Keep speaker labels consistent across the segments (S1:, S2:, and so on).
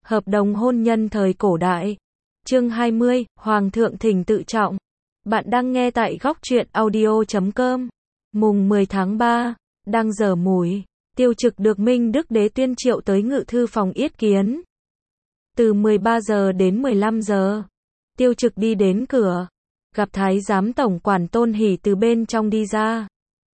S1: Hợp đồng hôn nhân thời cổ đại. Chương 20, Hoàng thượng thỉnh tự trọng. Bạn đang nghe tại góc truyện audio.com. Mùng 10 tháng 3, đang dở mùi, Tiêu Trực được Minh Đức Đế tuyên triệu tới ngự thư phòng yết kiến. Từ 13 giờ đến 15 giờ, Tiêu Trực đi đến cửa, gặp Thái giám tổng quản Tôn Hỷ từ bên trong đi ra.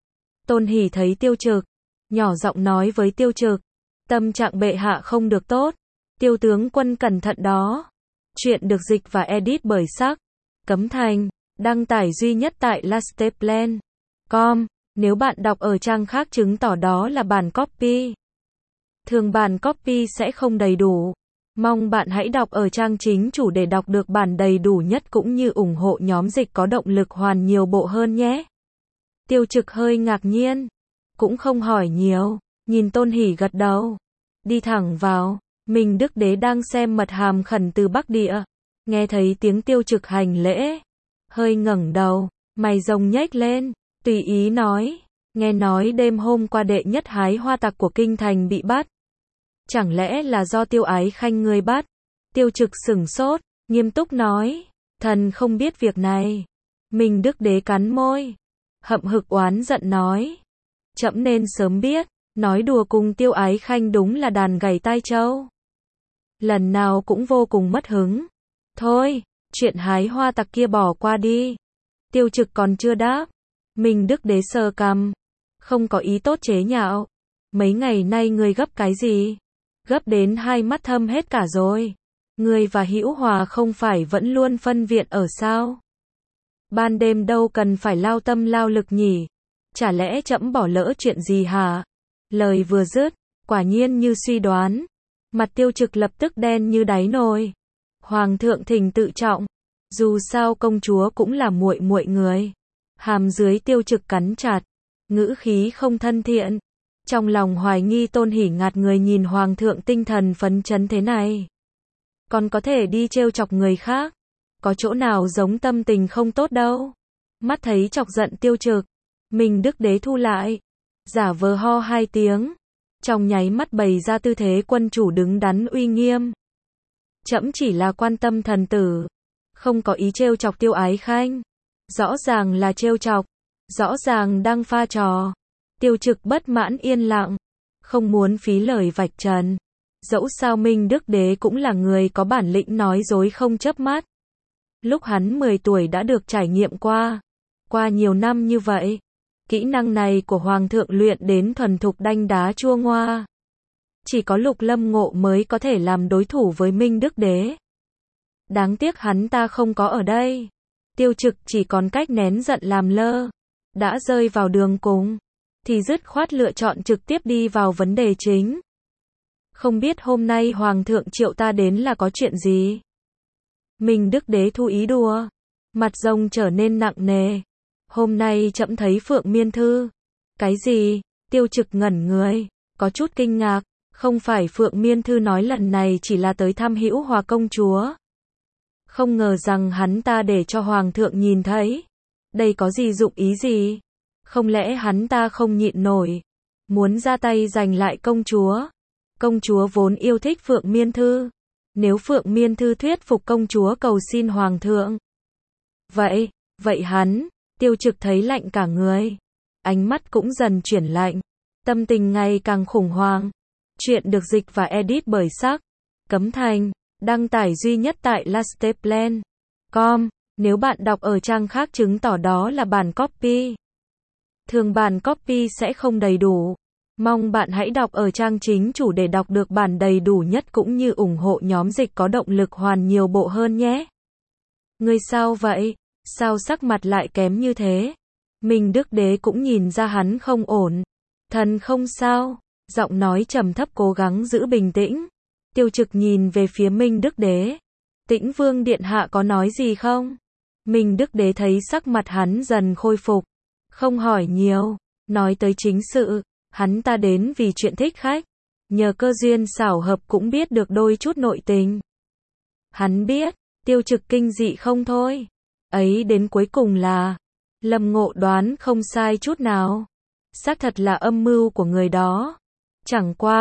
S1: Tôn Hỷ thấy Tiêu Trực, nhỏ giọng nói với Tiêu Trực, tâm trạng bệ hạ không được tốt, Tiêu tướng quân cẩn thận đó. Chuyện được dịch và edit bởi Sắc Cấm Thành, đăng tải duy nhất tại lasteplan.com. Nếu bạn đọc ở trang khác chứng tỏ đó là bản copy. Thường bản copy sẽ không đầy đủ. Mong bạn hãy đọc ở trang chính chủ để đọc được bản đầy đủ nhất cũng như ủng hộ nhóm dịch có động lực hoàn nhiều bộ hơn nhé. Tiêu Trực hơi ngạc nhiên, cũng không hỏi nhiều, nhìn Tôn Hỷ gật đầu, đi thẳng vào. Minh Đức Đế đang xem mật hàm khẩn từ Bắc Địa, nghe thấy tiếng Tiêu Trực hành lễ, hơi ngẩng đầu, mày rồng nhếch lên, tùy ý nói, nghe nói đêm hôm qua đệ nhất hái hoa tặc của kinh thành bị bắt. Chẳng lẽ là do Tiêu Ái Khanh ngươi bắt? Tiêu Trực sửng sốt, nghiêm túc nói, thần không biết việc này. Minh Đức Đế cắn môi, hậm hực oán giận nói, trẫm nên sớm biết, nói đùa cùng Tiêu Ái Khanh đúng là đàn gảy tai trâu. Lần nào cũng vô cùng mất hứng. Thôi, chuyện hái hoa tặc kia bỏ qua đi. Tiêu Trực còn chưa đáp. Minh Đức Đế sờ cằm, không có ý tốt chế nhạo. Mấy ngày nay ngươi gấp cái gì? Gấp đến hai mắt thâm hết cả rồi. Ngươi và Hữu Hòa không phải vẫn luôn phân viện ở sao? Ban đêm đâu cần phải lao tâm lao lực nhỉ? Chả lẽ trẫm bỏ lỡ chuyện gì hả? Lời vừa dứt, quả nhiên như suy đoán. Mặt Tiêu Trực lập tức đen như đáy nồi. Hoàng thượng thỉnh tự trọng. Dù sao công chúa cũng là muội muội người. Hàm dưới Tiêu Trực cắn chặt, ngữ khí không thân thiện. Trong lòng hoài nghi Tôn Hỷ ngạt người nhìn hoàng thượng tinh thần phấn chấn thế này. Còn có thể đi trêu chọc người khác. Có chỗ nào giống tâm tình không tốt đâu. Mắt thấy chọc giận Tiêu Trực, Minh Đức Đế thu lại, giả vờ ho hai tiếng. Trong nháy mắt bày ra tư thế quân chủ đứng đắn uy nghiêm. Trẫm chỉ là quan tâm thần tử, không có ý trêu chọc Tiêu Ái Khanh. Rõ ràng là trêu chọc, rõ ràng đang pha trò. Tiêu Trực bất mãn yên lặng, không muốn phí lời vạch trần. Dẫu sao Minh Đức Đế cũng là người có bản lĩnh nói dối không chớp mắt. Lúc hắn 10 tuổi đã được trải nghiệm qua nhiều năm như vậy. Kỹ năng này của Hoàng thượng luyện đến thuần thục đanh đá chua ngoa. Chỉ có Lục Lâm Ngộ mới có thể làm đối thủ với Minh Đức Đế. Đáng tiếc hắn ta không có ở đây. Tiêu Trực chỉ còn cách nén giận làm lơ. Đã rơi vào đường cùng, thì dứt khoát lựa chọn trực tiếp đi vào vấn đề chính. Không biết hôm nay Hoàng thượng triệu ta đến là có chuyện gì? Minh Đức Đế thu ý đùa. Mặt rồng trở nên nặng nề. Hôm nay trẫm thấy Phượng Miên Thư. Cái gì? Tiêu Trực ngẩn người, có chút kinh ngạc. Không phải Phượng Miên Thư nói lần này chỉ là tới thăm Hữu Hòa công chúa. Không ngờ rằng hắn ta để cho Hoàng thượng nhìn thấy. Đây có gì dụng ý gì? Không lẽ hắn ta không nhịn nổi, muốn ra tay giành lại công chúa? Công chúa vốn yêu thích Phượng Miên Thư. Nếu Phượng Miên Thư thuyết phục công chúa cầu xin Hoàng thượng. Vậy hắn, Tiêu Trực thấy lạnh cả người. Ánh mắt cũng dần chuyển lạnh. Tâm tình ngày càng khủng hoảng. Chuyện được dịch và edit bởi Sắc Cấm Thành, đăng tải duy nhất tại lasteplan.com. Nếu bạn đọc ở trang khác chứng tỏ đó là bản copy. Thường bản copy sẽ không đầy đủ. Mong bạn hãy đọc ở trang chính chủ để đọc được bản đầy đủ nhất cũng như ủng hộ nhóm dịch có động lực hoàn nhiều bộ hơn nhé. Ngươi sao vậy? Sao sắc mặt lại kém như thế? Minh Đức Đế cũng nhìn ra hắn không ổn. Thần không sao. Giọng nói trầm thấp cố gắng giữ bình tĩnh. Tiêu Trực nhìn về phía Minh Đức Đế. Tĩnh Vương điện hạ có nói gì không? Minh Đức Đế thấy sắc mặt hắn dần khôi phục, không hỏi nhiều, nói tới chính sự. Hắn ta đến vì chuyện thích khách, nhờ cơ duyên xảo hợp cũng biết được đôi chút nội tình. Hắn biết, Tiêu Trực kinh dị không thôi. Ấy đến cuối cùng là, Lâm Ngộ đoán không sai chút nào. Xác thật là âm mưu của người đó. Chẳng qua,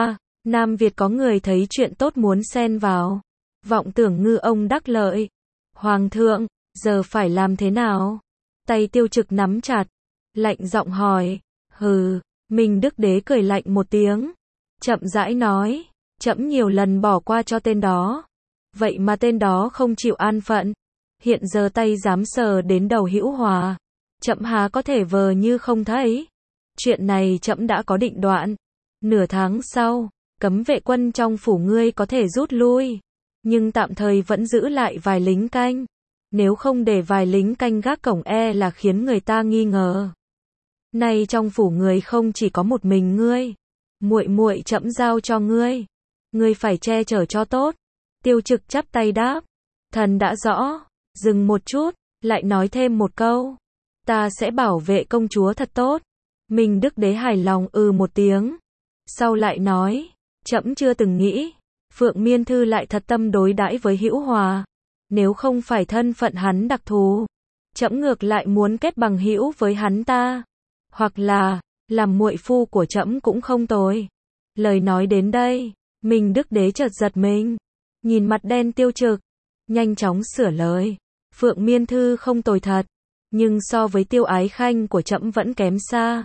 S1: Nam Việt có người thấy chuyện tốt muốn xen vào. Vọng tưởng ngư ông đắc lợi. Hoàng thượng, giờ phải làm thế nào? Tay Tiêu Trực nắm chặt, lạnh giọng hỏi. Hừ, Minh Đức Đế cười lạnh một tiếng, chậm rãi nói, trẫm nhiều lần bỏ qua cho tên đó. Vậy mà tên đó không chịu an phận. Hiện giờ tay dám sờ đến đầu Hữu Hòa. Trẫm há có thể vờ như không thấy. Chuyện này trẫm đã có định đoạn. Nửa tháng sau, cấm vệ quân trong phủ ngươi có thể rút lui. Nhưng tạm thời vẫn giữ lại vài lính canh. Nếu không để vài lính canh gác cổng là khiến người ta nghi ngờ. Nay trong phủ người không chỉ có một mình ngươi. Muội muội trẫm giao cho ngươi. Ngươi phải che chở cho tốt. Tiêu Trực chắp tay đáp. Thần đã rõ. Dừng một chút, lại nói thêm một câu. Ta sẽ bảo vệ công chúa thật tốt. Minh Đức Đế hài lòng một tiếng. Sau lại nói. Trẫm chưa từng nghĩ. Phượng Miên Thư lại thật tâm đối đãi với Hữu Hòa. Nếu không phải thân phận hắn đặc thù, trẫm ngược lại muốn kết bằng hữu với hắn ta. Hoặc là, làm muội phu của trẫm cũng không tồi. Lời nói đến đây, Minh Đức Đế chợt giật mình. Nhìn mặt đen Tiêu Trực, nhanh chóng sửa lời. Phượng Miên Thư không tồi thật, nhưng so với Tiêu Ái Khanh của trẫm vẫn kém xa.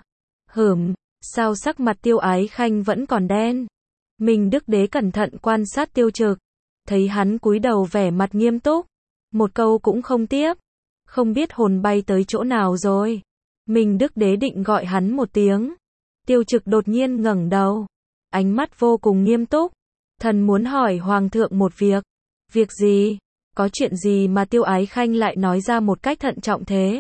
S1: Sao sắc mặt Tiêu Ái Khanh vẫn còn đen? Minh Đức Đế cẩn thận quan sát Tiêu Trực, thấy hắn cúi đầu vẻ mặt nghiêm túc, một câu cũng không tiếp, không biết hồn bay tới chỗ nào rồi. Minh Đức Đế định gọi hắn một tiếng. Tiêu Trực đột nhiên ngẩng đầu, ánh mắt vô cùng nghiêm túc. Thần muốn hỏi Hoàng thượng một việc. Việc gì? Có chuyện gì mà Tiêu Ái Khanh lại nói ra một cách thận trọng thế?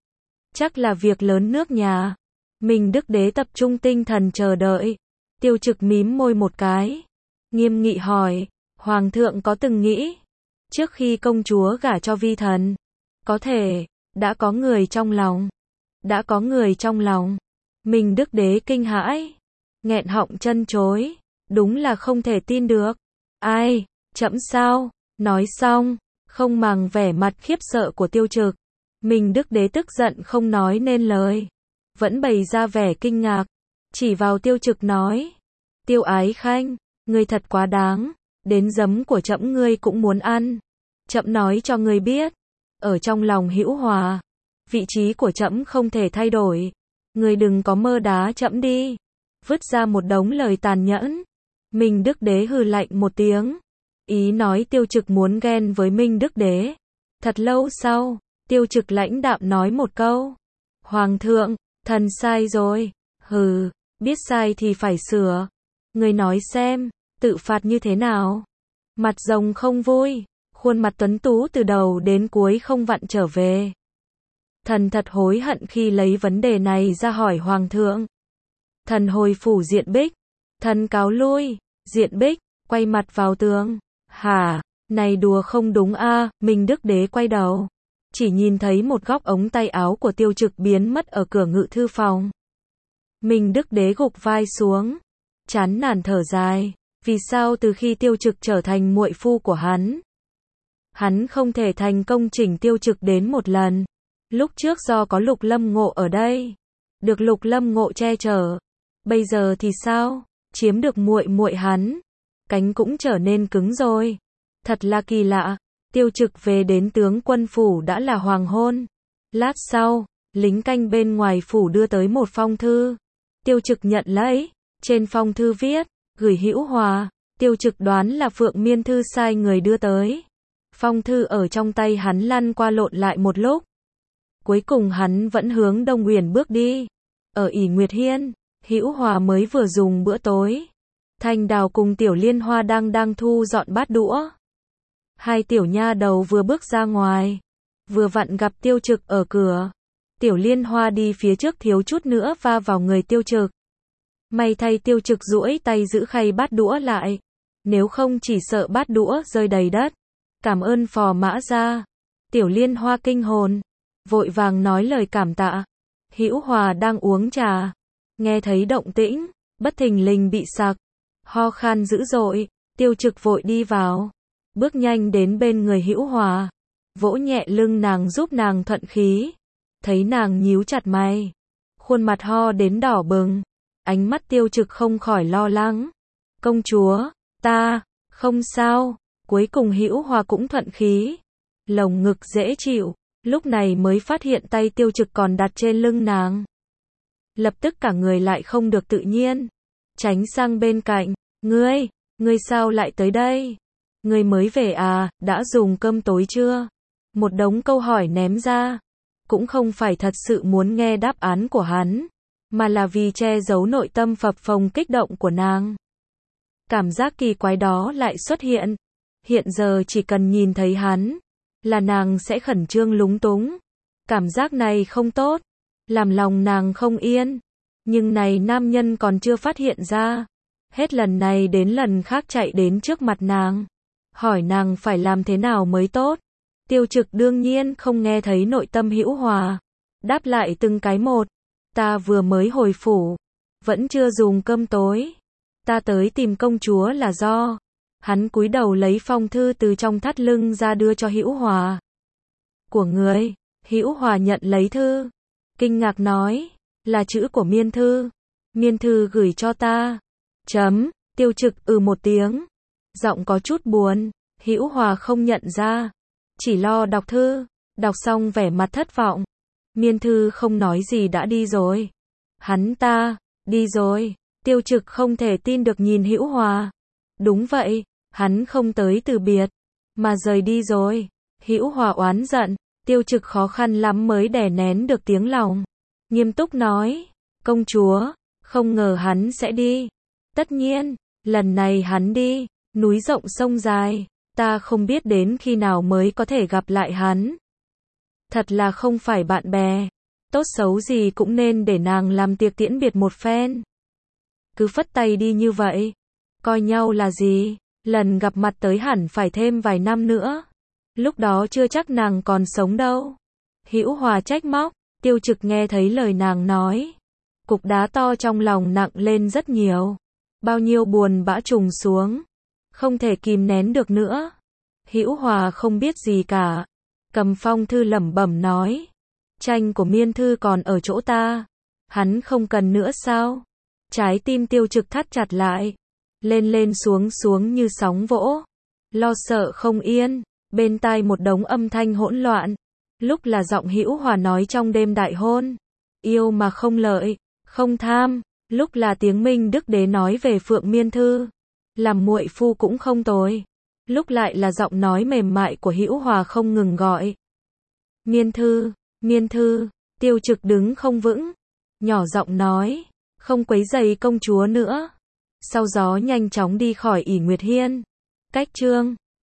S1: Chắc là việc lớn nước nhà. Minh Đức Đế tập trung tinh thần chờ đợi. Tiêu Trực mím môi một cái, nghiêm nghị hỏi, Hoàng thượng có từng nghĩ, trước khi công chúa gả cho vi thần, có thể, đã có người trong lòng. Đã có người trong lòng. Minh Đức Đế kinh hãi, nghẹn họng chân chối, đúng là không thể tin được. Ai, trẫm sao? Nói xong, không màng vẻ mặt khiếp sợ của Tiêu Trực, Minh Đức Đế tức giận không nói nên lời, vẫn bày ra vẻ kinh ngạc, chỉ vào Tiêu Trực nói, Tiêu Ái Khanh, ngươi thật quá đáng, đến giấm của trẫm ngươi cũng muốn ăn. Trẫm nói cho ngươi biết, ở trong lòng Hữu Hòa, vị trí của trẫm không thể thay đổi. Ngươi đừng có mơ đá trẫm đi. Vứt ra một đống lời tàn nhẫn. Minh Đức Đế hừ lạnh một tiếng, ý nói Tiêu Trực muốn ghen với Minh Đức Đế. Thật lâu sau, Tiêu Trực lãnh đạm nói một câu, Hoàng thượng, thần sai rồi. Biết sai thì phải sửa. Ngươi nói xem, tự phạt như thế nào? Mặt rồng không vui, khuôn mặt tuấn tú từ đầu đến cuối không vặn trở về. Thần thật hối hận khi lấy vấn đề này ra hỏi Hoàng thượng. Thần hồi phủ Diện Bích. Thần cáo lui. Diện Bích, quay mặt vào tường. Hả, này đùa không đúng a? Minh Đức Đế quay đầu, chỉ nhìn thấy một góc ống tay áo của Tiêu Trực biến mất ở cửa ngự thư phòng. Minh Đức Đế gục vai xuống, chán nản thở dài, vì sao từ khi Tiêu Trực trở thành muội phu của hắn không thể thành công chỉnh Tiêu Trực đến một lần. Lúc trước do có Lục Lâm Ngộ ở đây, được Lục Lâm Ngộ che chở. Bây giờ thì sao? Chiếm được muội muội hắn, cánh cũng trở nên cứng rồi. Thật là kỳ lạ. Tiêu Trực về đến tướng quân phủ đã là hoàng hôn. Lát sau, lính canh bên ngoài phủ đưa tới một phong thư. Tiêu Trực nhận lấy, trên phong thư viết, gửi Hữu Hòa. Tiêu Trực đoán là Phượng Miên Thư sai người đưa tới. Phong thư ở trong tay hắn lăn qua lộn lại một lúc. Cuối cùng hắn vẫn hướng Đông Uyển bước đi. Ở ỷ Nguyệt Hiên, Hữu Hòa mới vừa dùng bữa tối. Thanh Đào cùng Tiểu Liên Hoa đang thu dọn bát đũa. Hai tiểu nha đầu vừa bước ra ngoài, vừa vặn gặp Tiêu Trực ở cửa. Tiểu Liên Hoa đi phía trước thiếu chút nữa va vào người Tiêu Trực. May thay Tiêu Trực duỗi tay giữ khay bát đũa lại, nếu không chỉ sợ bát đũa rơi đầy đất. Cảm ơn phò mã gia. Tiểu Liên Hoa kinh hồn, vội vàng nói lời cảm tạ. Hữu Hòa đang uống trà, nghe thấy động tĩnh, bất thình lình bị sặc, ho khan dữ dội. Tiêu Trực vội đi vào, bước nhanh đến bên người Hữu Hòa, vỗ nhẹ lưng nàng giúp nàng thuận khí. Thấy nàng nhíu chặt mày, khuôn mặt ho đến đỏ bừng, ánh mắt Tiêu Trực không khỏi lo lắng. Công chúa, ta, không sao. Cuối cùng Hữu Hòa cũng thuận khí. Lồng ngực dễ chịu, lúc này mới phát hiện tay Tiêu Trực còn đặt trên lưng nàng. Lập tức cả người lại không được tự nhiên. Tránh sang bên cạnh, ngươi sao lại tới đây? Ngươi mới về à, đã dùng cơm tối chưa? Một đống câu hỏi ném ra. Cũng không phải thật sự muốn nghe đáp án của hắn, mà là vì che giấu nội tâm phập phồng kích động của nàng. Cảm giác kỳ quái đó lại xuất hiện. Hiện giờ chỉ cần nhìn thấy hắn, là nàng sẽ khẩn trương lúng túng. Cảm giác này không tốt, làm lòng nàng không yên. Nhưng này nam nhân còn chưa phát hiện ra. Hết lần này đến lần khác chạy đến trước mặt nàng. Hỏi nàng phải làm thế nào mới tốt. Tiêu Trực đương nhiên không nghe thấy nội tâm Hữu Hòa. Đáp lại từng cái một. Ta vừa mới hồi phủ. Vẫn chưa dùng cơm tối. Ta tới tìm công chúa là do. Hắn cúi đầu lấy phong thư từ trong thắt lưng ra đưa cho Hữu Hòa. Của người. Hữu Hòa nhận lấy thư. Kinh ngạc nói. Là chữ của Miên Thư. Miên Thư gửi cho ta. Tiêu Trực một tiếng. Giọng có chút buồn. Hữu Hòa không nhận ra. Chỉ lo đọc thư. Đọc xong vẻ mặt thất vọng. Miên Thư không nói gì đã đi rồi. Hắn ta, đi rồi. Tiêu Trực không thể tin được nhìn Hữu Hòa. Đúng vậy, hắn không tới từ biệt, mà rời đi rồi. Hữu Hòa oán giận, Tiêu Trực khó khăn lắm mới đè nén được tiếng lòng. Nghiêm túc nói, công chúa, không ngờ hắn sẽ đi. Tất nhiên, lần này hắn đi, núi rộng sông dài, ta không biết đến khi nào mới có thể gặp lại hắn. Thật là không phải bạn bè, tốt xấu gì cũng nên để nàng làm tiệc tiễn biệt một phen. Cứ phất tay đi như vậy, coi nhau là gì, lần gặp mặt tới hẳn phải thêm vài năm nữa. Lúc đó chưa chắc nàng còn sống đâu. Hữu Hòa trách móc, Tiêu Trực nghe thấy lời nàng nói. Cục đá to trong lòng nặng lên rất nhiều. Bao nhiêu buồn bã trùng xuống. Không thể kìm nén được nữa. Hữu Hòa không biết gì cả. Cầm phong thư lẩm bẩm nói. Tranh của Miên Thư còn ở chỗ ta. Hắn không cần nữa sao? Trái tim Tiêu Trực thắt chặt lại. Lên lên xuống xuống như sóng vỗ. Lo sợ không yên. Bên tai một đống âm thanh hỗn loạn. Lúc là giọng Hữu Hòa nói trong đêm đại hôn. Yêu mà không lợi, không tham. Lúc là tiếng Minh Đức Đế nói về Phượng Miên Thư. Làm muội phu cũng không tồi. Lúc lại là giọng nói mềm mại của Hữu Hòa không ngừng gọi. Miên Thư, Miên Thư. Tiêu Trực đứng không vững. Nhỏ giọng nói. Không quấy rầy công chúa nữa. Sau gió nhanh chóng đi khỏi ỷ Nguyệt Hiên. Cách chương